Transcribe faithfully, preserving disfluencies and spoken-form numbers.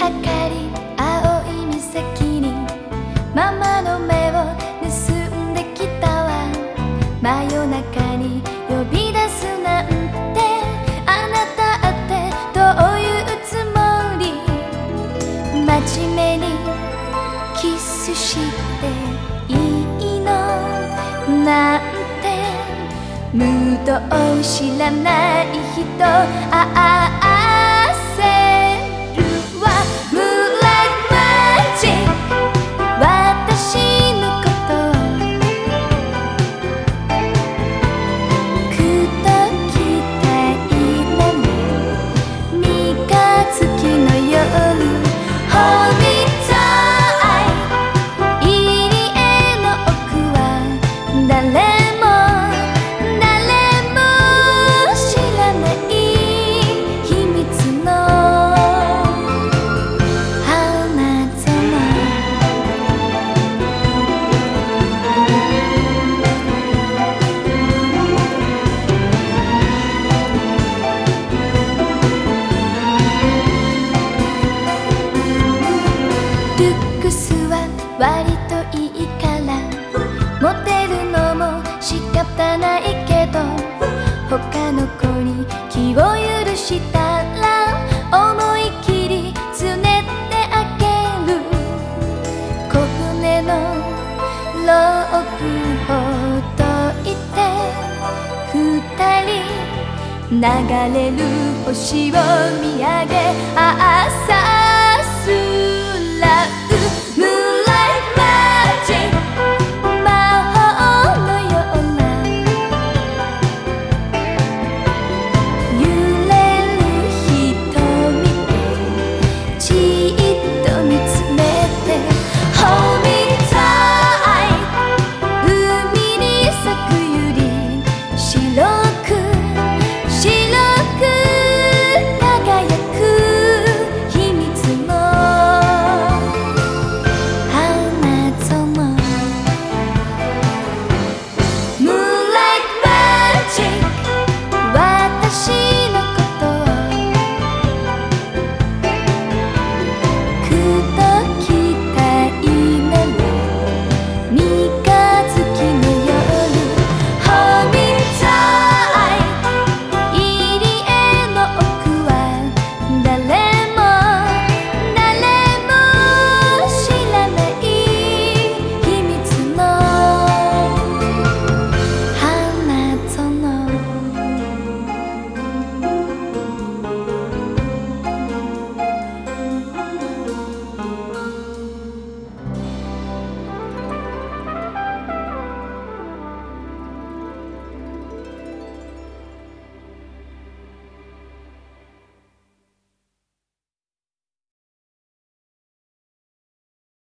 明かり青い岬にママの目を盗んできたわ。真夜中に呼び出すなんて、あなたってどういうつもり。真面目にキスしていいのなんて、ムードを知らない人ああ焦るわ。ムーライトマジック、私のことを口説きたいのに、三日月の夜Hold me tight、 入り江の奥は誰割といいからモテるのも仕方ないけど、他の子に気を許したら思い切りつねってあげる。小舟のロープほどいて、二人流れる星を見上げ、ああ